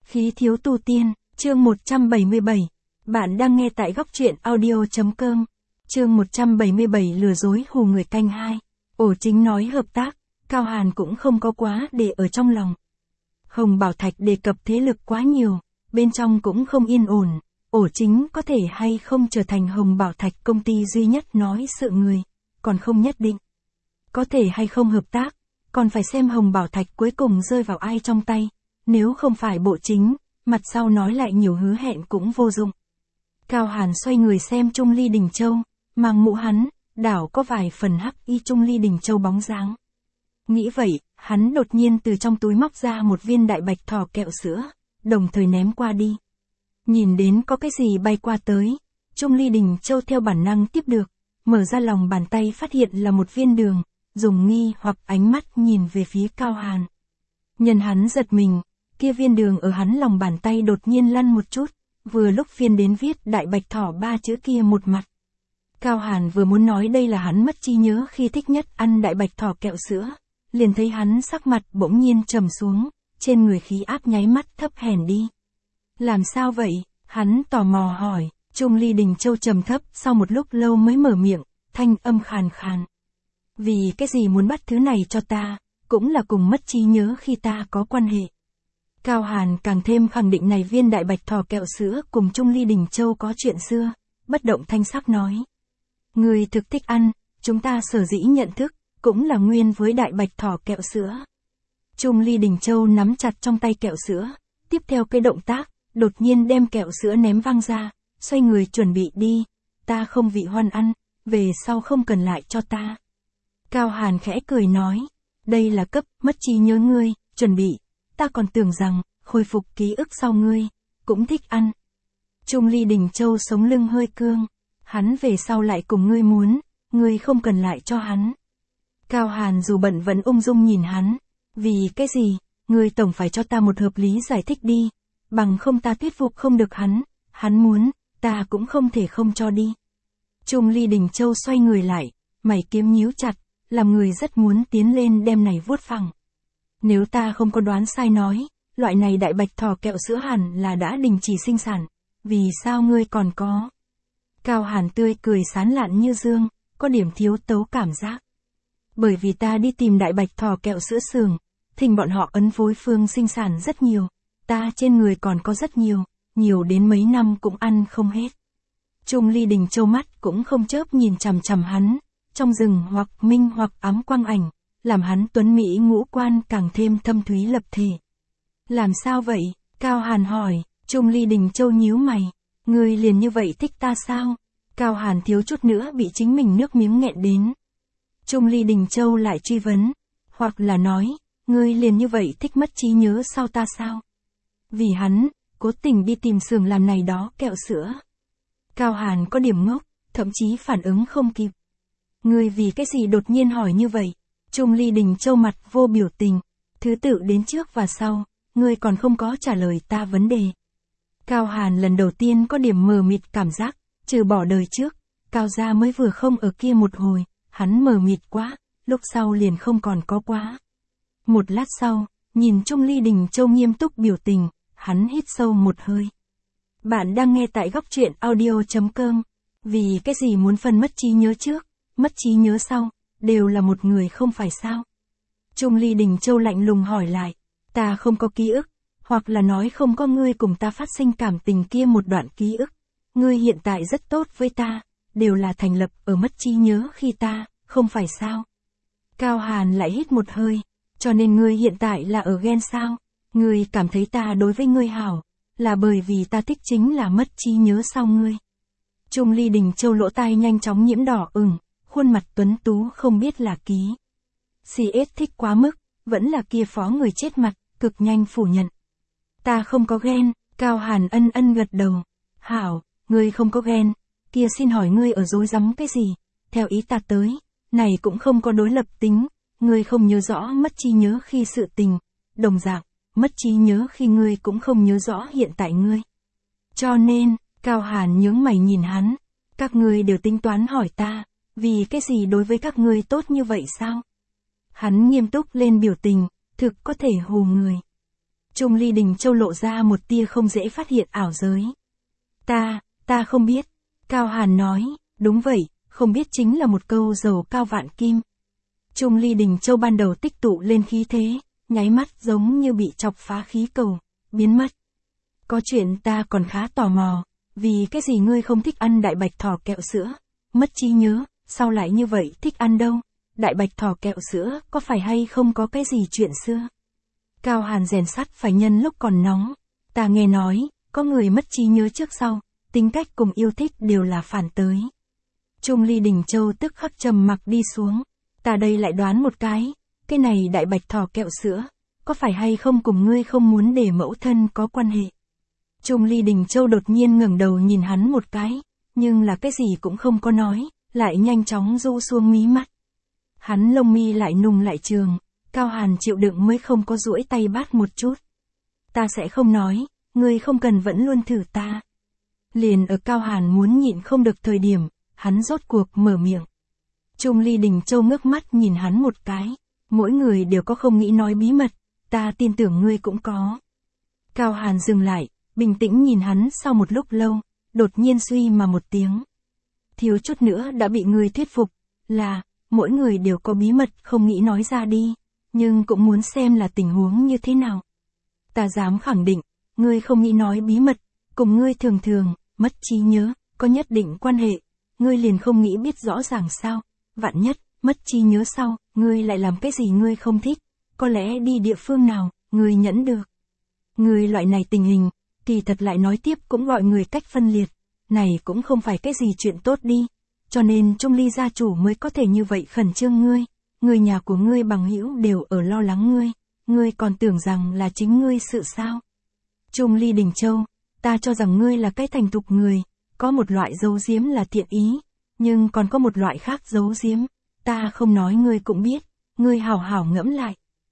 Khí thiếu tu tiên, chương 177. Bạn đang nghe tại góc truyện audio.com. Chương 177 lừa dối hù người canh 2. Ổ Chính nói hợp tác, Cao Hàn cũng không có quá để ở trong lòng. Hồng Bảo Thạch đề cập thế lực quá nhiều, bên trong cũng không yên ổn. Ổ Chính có thể hay không trở thành Hồng Bảo Thạch công ty duy nhất nói sự người, còn không nhất định. Có thể hay không hợp tác, còn phải xem Hồng Bảo Thạch cuối cùng rơi vào ai trong tay. Nếu không phải Bộ Chính, mặt sau nói lại nhiều hứa hẹn cũng vô dụng. Cao Hàn xoay người xem Trung Ly Đình Châu, mang mũ hắn, đảo có vài phần hắc y Trung Ly Đình Châu bóng dáng. Nghĩ vậy, hắn đột nhiên từ trong túi móc ra một viên đại bạch thỏ kẹo sữa, đồng thời ném qua đi. Nhìn đến có cái gì bay qua tới, Trung Ly Đình Châu theo bản năng tiếp được, mở ra lòng bàn tay phát hiện là một viên đường, dùng nghi hoặc ánh mắt nhìn về phía Cao Hàn. Nhân hắn giật mình, kia viên đường ở hắn lòng bàn tay đột nhiên lăn một chút, vừa lúc phiên đến viết đại bạch thỏ 3 chữ kia một mặt. Cao Hàn vừa muốn nói đây là hắn mất trí nhớ khi thích nhất ăn đại bạch thỏ kẹo sữa, liền thấy hắn sắc mặt bỗng nhiên trầm xuống, trên người khí áp nháy mắt thấp hèn đi. Làm sao vậy? Hắn tò mò hỏi. Trung Ly Đình Châu trầm thấp sau một lúc lâu mới mở miệng, thanh âm khàn khàn. Vì cái gì muốn bắt thứ này cho ta, cũng là cùng mất trí nhớ khi ta có quan hệ. Cao Hàn càng thêm khẳng định này viên đại bạch thỏ kẹo sữa cùng Trung Ly Đình Châu có chuyện xưa, bất động thanh sắc nói. Người thực thích ăn, chúng ta sở dĩ nhận thức, cũng là nguyên với đại bạch thỏ kẹo sữa. Trung Ly Đình Châu nắm chặt trong tay kẹo sữa, tiếp theo cái động tác, đột nhiên đem kẹo sữa ném văng ra, xoay người chuẩn bị đi, ta không vị hoan ăn, về sau không cần lại cho ta. Cao Hàn khẽ cười nói, đây là cấp mất trí nhớ ngươi, chuẩn bị, ta còn tưởng rằng, khôi phục ký ức sau ngươi, cũng thích ăn. Trung Ly Đình Châu sống lưng hơi cương, hắn về sau lại cùng ngươi muốn, ngươi không cần lại cho hắn. Cao Hàn dù bận vẫn ung dung nhìn hắn, vì cái gì, ngươi tổng phải cho ta một hợp lý giải thích đi, bằng không ta thuyết phục không được hắn muốn, ta cũng không thể không cho đi. Trung Ly Đình Châu xoay người lại, mày kiếm nhíu chặt, làm người rất muốn tiến lên đem này vuốt phẳng. Nếu ta không có đoán sai nói, loại này đại bạch thỏ kẹo sữa hẳn là đã đình chỉ sinh sản, vì sao ngươi còn có? Cao Hàn tươi cười sán lạn như dương, có điểm thiếu tấu cảm giác. Bởi vì ta đi tìm đại bạch thỏ kẹo sữa xưởng, thỉnh bọn họ ấn phối phương sinh sản rất nhiều, ta trên người còn có rất nhiều, nhiều đến mấy năm cũng ăn không hết. Trung Ly Đình Châu mắt cũng không chớp nhìn chằm chằm hắn, trong rừng hoặc minh hoặc ám quang ảnh, làm hắn tuấn mỹ ngũ quan càng thêm thâm thúy lập thể. Làm sao vậy? Cao Hàn hỏi. Trung Ly Đình Châu nhíu mày, ngươi liền như vậy thích ta sao? Cao Hàn thiếu chút nữa bị chính mình nước miếng nghẹn đến. Trung Ly Đình Châu lại truy vấn, hoặc là nói, ngươi liền như vậy thích mất trí nhớ sau ta sao? Vì hắn, cố tình đi tìm xưởng làm này đó kẹo sữa. Cao Hàn có điểm ngốc, thậm chí phản ứng không kịp. Ngươi vì cái gì đột nhiên hỏi như vậy? Trung Ly Đình Châu mặt vô biểu tình, thứ tự đến trước và sau, ngươi còn không có trả lời ta vấn đề. Cao Hàn lần đầu tiên có điểm mờ mịt cảm giác, trừ bỏ đời trước, Cao gia mới vừa không ở kia một hồi, hắn mờ mịt quá, lúc sau liền không còn có quá. Một lát sau, nhìn Trung Ly Đình Châu nghiêm túc biểu tình, hắn hít sâu một hơi. Bạn đang nghe tại góc truyện audio.com, vì cái gì muốn phân mất trí nhớ trước, mất trí nhớ sau, đều là một người không phải sao? Trung Ly Đình Châu lạnh lùng hỏi lại, ta không có ký ức, hoặc là nói không có ngươi cùng ta phát sinh cảm tình kia một đoạn ký ức, ngươi hiện tại rất tốt với ta, đều là thành lập ở mất trí nhớ khi ta, không phải sao? Cao Hàn lại hít một hơi, cho nên ngươi hiện tại là ở ghen sao? Ngươi cảm thấy ta đối với ngươi hảo, là bởi vì ta thích chính là mất trí nhớ sau ngươi. Trung Ly Đình Châu lỗ tai nhanh chóng nhiễm đỏ ửng, khuôn mặt tuấn tú không biết là ký. CS thích quá mức, vẫn là kia phó người chết mặt, cực nhanh phủ nhận. Ta không có ghen, Cao Hàn ân ân gật đầu. Hảo, ngươi không có ghen, kia xin hỏi ngươi ở dối rắm cái gì? Theo ý ta tới, này cũng không có đối lập tính, ngươi không nhớ rõ mất trí nhớ khi sự tình, đồng dạng, mất trí nhớ khi ngươi cũng không nhớ rõ hiện tại ngươi. Cho nên, Cao Hàn nhướng mày nhìn hắn, các ngươi đều tính toán hỏi ta, vì cái gì đối với các ngươi tốt như vậy sao? Hắn nghiêm túc lên biểu tình, thực có thể hù người. Trung Ly Đình Châu lộ ra một tia không dễ phát hiện ảo giới. Ta không biết. Cao Hàn nói, đúng vậy, không biết chính là một câu dầu cao vạn kim. Trung Ly Đình Châu ban đầu tích tụ lên khí thế, nháy mắt giống như bị chọc phá khí cầu, biến mất. Có chuyện ta còn khá tò mò, vì cái gì ngươi không thích ăn đại bạch thỏ kẹo sữa? Mất trí nhớ, sao lại như vậy, thích ăn đâu? Đại bạch thỏ kẹo sữa, có phải hay không có cái gì chuyện xưa? Cao Hàn rèn sắt phải nhân lúc còn nóng. Ta nghe nói, có người mất trí nhớ trước sau, tính cách cùng yêu thích đều là phản tới. Trung Ly Đình Châu tức khắc trầm mặc đi xuống. Ta đây lại đoán một cái này đại bạch thỏ kẹo sữa, có phải hay không cùng ngươi không muốn để mẫu thân có quan hệ? Trung Ly Đình Châu đột nhiên ngẩng đầu nhìn hắn một cái, nhưng là cái gì cũng không có nói, lại nhanh chóng rũ xuống mí mắt. Hắn lông mi lại nùng lại trường, Cao Hàn chịu đựng mới không có duỗi tay bắt một chút. Ta sẽ không nói, ngươi không cần vẫn luôn thử ta. Liền ở Cao Hàn muốn nhịn không được thời điểm, hắn rốt cuộc mở miệng. Trung Ly Đình Châu ngước mắt nhìn hắn một cái, mỗi người đều có không nghĩ nói bí mật, ta tin tưởng ngươi cũng có. Cao Hàn dừng lại, bình tĩnh nhìn hắn sau một lúc lâu, đột nhiên suy mà một tiếng. Thiếu chút nữa đã bị ngươi thuyết phục, là, mỗi người đều có bí mật không nghĩ nói ra đi, nhưng cũng muốn xem là tình huống như thế nào. Ta dám khẳng định, ngươi không nghĩ nói bí mật, cùng ngươi thường thường, mất trí nhớ, có nhất định quan hệ, ngươi liền không nghĩ biết rõ ràng sao, vạn nhất, mất trí nhớ sau, ngươi lại làm cái gì ngươi không thích, có lẽ đi địa phương nào, ngươi nhẫn được. Ngươi loại này tình hình, kỳ thật lại nói tiếp cũng gọi người cách phân liệt, này cũng không phải cái gì chuyện tốt đi, cho nên Trung Ly gia chủ mới có thể như vậy khẩn trương ngươi, người nhà của ngươi bằng hữu đều ở lo lắng ngươi còn tưởng rằng là chính ngươi sự sao. Trung Ly Đình Châu, ta cho rằng ngươi là cái thành thục người, có một loại giấu giếm là thiện ý, nhưng còn có một loại khác giấu giếm, ta không nói ngươi cũng biết, ngươi hảo hảo ngẫm lại.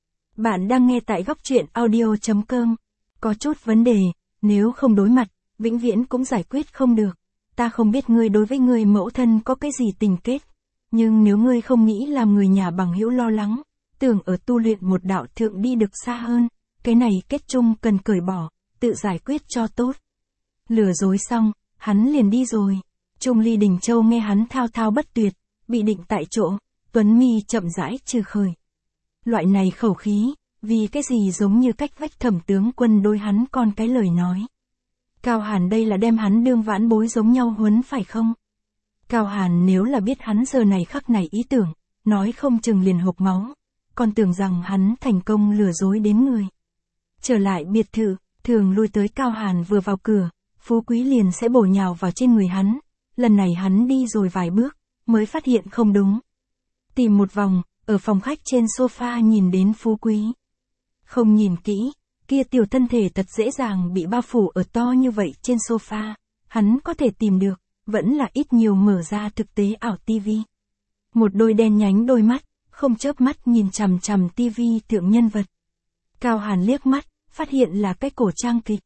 Bạn đang nghe tại góc truyện audio.com, có chút vấn đề, nếu không đối mặt, vĩnh viễn cũng giải quyết không được. Ta không biết ngươi đối với ngươi mẫu thân có cái gì tình kết, nhưng nếu ngươi không nghĩ làm người nhà bằng hữu lo lắng, tưởng ở tu luyện một đạo thượng đi được xa hơn, cái này kết chung cần cởi bỏ, tự giải quyết cho tốt. Lừa dối xong, hắn liền đi rồi. Trung Ly Đình Châu nghe hắn thao thao bất tuyệt, bị định tại chỗ, tuấn mi chậm rãi trừ khởi. Loại này khẩu khí, vì cái gì giống như cách vách Thẩm tướng quân đối hắn con cái lời nói. Cao Hàn đây là đem hắn đương vãn bối giống nhau huấn phải không? Cao Hàn nếu là biết hắn giờ này khắc này ý tưởng, nói không chừng liền hộc máu, còn tưởng rằng hắn thành công lừa dối đến người. Trở lại biệt thự, thường lui tới Cao Hàn vừa vào cửa, Phú Quý liền sẽ bổ nhào vào trên người hắn, lần này hắn đi rồi vài bước, mới phát hiện không đúng. Tìm một vòng, ở phòng khách trên sofa nhìn đến Phú Quý. Không nhìn kỹ, kia tiểu thân thể thật dễ dàng bị bao phủ ở to như vậy trên sofa, hắn có thể tìm được, vẫn là ít nhiều mở ra thực tế ảo tivi. Một đôi đen nhánh đôi mắt, không chớp mắt nhìn chằm chằm tivi thượng nhân vật. Cao Hàn liếc mắt, phát hiện là cái cổ trang kịch.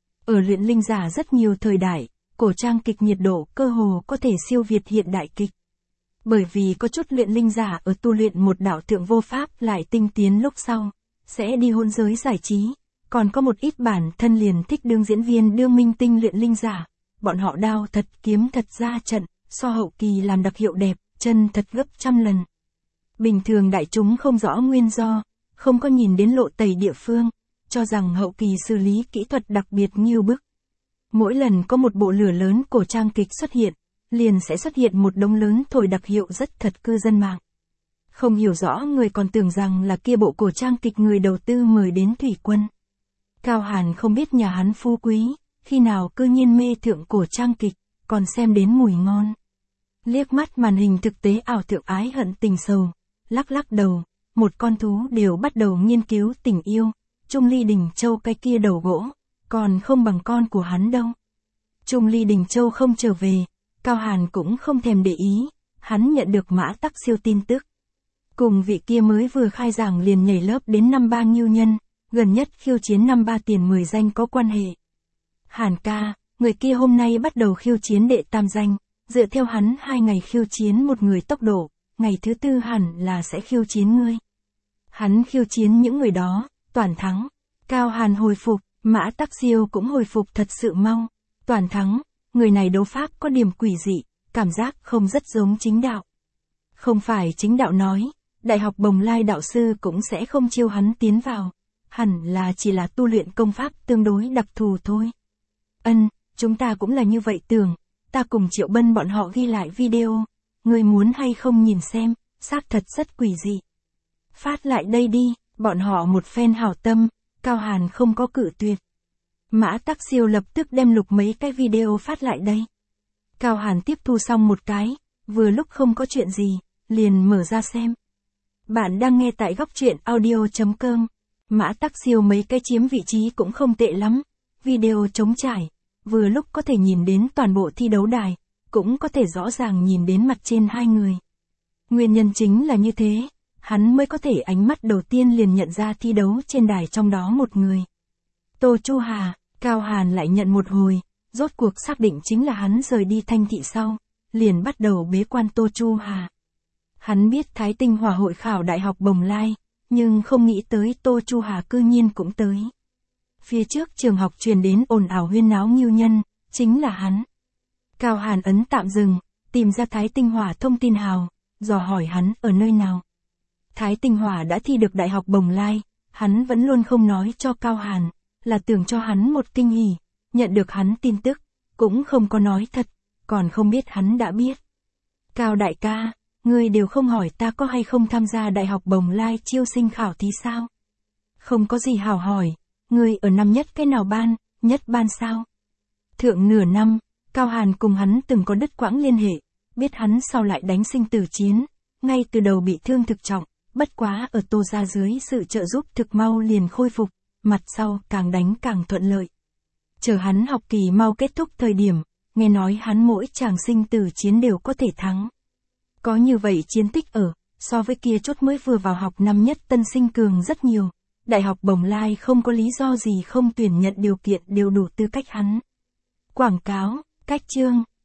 Ở luyện linh giả rất nhiều thời đại, cổ trang kịch nhiệt độ cơ hồ có thể siêu việt hiện đại kịch. Bởi vì có chút luyện linh giả ở tu luyện một đạo thượng vô pháp lại tinh tiến lúc sau, sẽ đi hôn giới giải trí, còn có một ít bản thân liền thích đương diễn viên đương minh tinh luyện linh giả, bọn họ đao thật kiếm thật ra trận, so hậu kỳ làm đặc hiệu đẹp, chân thật gấp trăm lần. Bình thường đại chúng không rõ nguyên do, không có nhìn đến lộ tẩy địa phương, cho rằng hậu kỳ xử lý kỹ thuật đặc biệt nghiêu bức. Mỗi lần có một bộ lửa lớn cổ trang kịch xuất hiện, liền sẽ xuất hiện một đống lớn thổi đặc hiệu rất thật cư dân mạng. Không hiểu rõ người còn tưởng rằng là kia bộ cổ trang kịch người đầu tư mời đến thủy quân. Cao Hàn không biết nhà hắn Phú Quý, khi nào cư nhiên mê thượng cổ trang kịch, còn xem đến mùi ngon. Liếc mắt màn hình thực tế ảo thượng ái hận tình sầu, lắc lắc đầu, một con thú đều bắt đầu nghiên cứu tình yêu, Trung Ly Đình Châu cái kia đầu gỗ, còn không bằng con của hắn đâu. Trung Ly Đình Châu không trở về, Cao Hàn cũng không thèm để ý, hắn nhận được Mã Tắc Siêu tin tức. Cùng vị kia mới vừa khai giảng liền nhảy lớp đến năm 3 nghiêu nhân, gần nhất khiêu chiến năm 3 tiền 10 danh có quan hệ. Hàn ca, người kia hôm nay bắt đầu khiêu chiến đệ tam danh, dựa theo hắn 2 ngày khiêu chiến một người tốc độ, ngày thứ 4 hẳn là sẽ khiêu chiến ngươi. Hắn khiêu chiến những người đó, toàn thắng. Cao Hàn hồi phục, Mã Tắc Diêu cũng hồi phục thật sự mau. Toàn thắng, người này đấu pháp có điểm quỷ dị, cảm giác không rất giống chính đạo. Không phải chính đạo nói, Đại học Bồng Lai đạo sư cũng sẽ không chiêu hắn tiến vào. Hẳn là chỉ là tu luyện công pháp tương đối đặc thù thôi. Chúng ta cũng là như vậy tưởng, ta cùng Triệu Bân bọn họ ghi lại video, người muốn hay không nhìn xem, xác thật rất quỷ dị. Phát lại đây đi, bọn họ một phen hảo tâm, Cao Hàn không có cự tuyệt. Mã Tắc Siêu lập tức đem lục mấy cái video phát lại đây. Cao Hàn tiếp thu xong một cái, vừa lúc không có chuyện gì, liền mở ra xem. Bạn đang nghe tại góc truyện audio.com. Mã Tắc Siêu mấy cái chiếm vị trí cũng không tệ lắm, video trống trải, vừa lúc có thể nhìn đến toàn bộ thi đấu đài, cũng có thể rõ ràng nhìn đến mặt trên hai người. Nguyên nhân chính là như thế, hắn mới có thể ánh mắt đầu tiên liền nhận ra thi đấu trên đài trong đó một người. Tô Chu Hà, Cao Hàn lại nhận một hồi, rốt cuộc xác định chính là hắn rời đi Thanh Thị sau, liền bắt đầu bế quan Tô Chu Hà. Hắn biết Thái Tinh Hỏa hội khảo Đại học Bồng Lai, nhưng không nghĩ tới Tô Chu Hà cư nhiên cũng tới. Phía trước trường học truyền đến ồn ào huyên náo nghiêu nhân, chính là hắn. Cao Hàn ấn tạm dừng, tìm ra Thái Tinh Hỏa thông tin hào, dò hỏi hắn ở nơi nào. Thái Tinh Hỏa đã thi được Đại học Bồng Lai, hắn vẫn luôn không nói cho Cao Hàn, là tưởng cho hắn một kinh hỉ, nhận được hắn tin tức, cũng không có nói thật, còn không biết hắn đã biết. Cao đại ca, ngươi đều không hỏi ta có hay không tham gia Đại học Bồng Lai chiêu sinh khảo thí sao? Không có gì hào hỏi, ngươi ở năm nhất cái nào ban, nhất ban sao? Thượng nửa năm, Cao Hàn cùng hắn từng có đứt quãng liên hệ, biết hắn sau lại đánh sinh tử chiến, ngay từ đầu bị thương thực trọng, bất quá ở Tô gia dưới sự trợ giúp thực mau liền khôi phục, mặt sau càng đánh càng thuận lợi. Chờ hắn học kỳ mau kết thúc thời điểm, nghe nói hắn mỗi chàng sinh tử chiến đều có thể thắng. Có như vậy chiến tích ở, so với kia chốt mới vừa vào học năm nhất tân sinh cường rất nhiều. Đại học Bồng Lai không có lý do gì không tuyển nhận điều kiện đều đủ tư cách hắn. Quảng cáo, cách chương,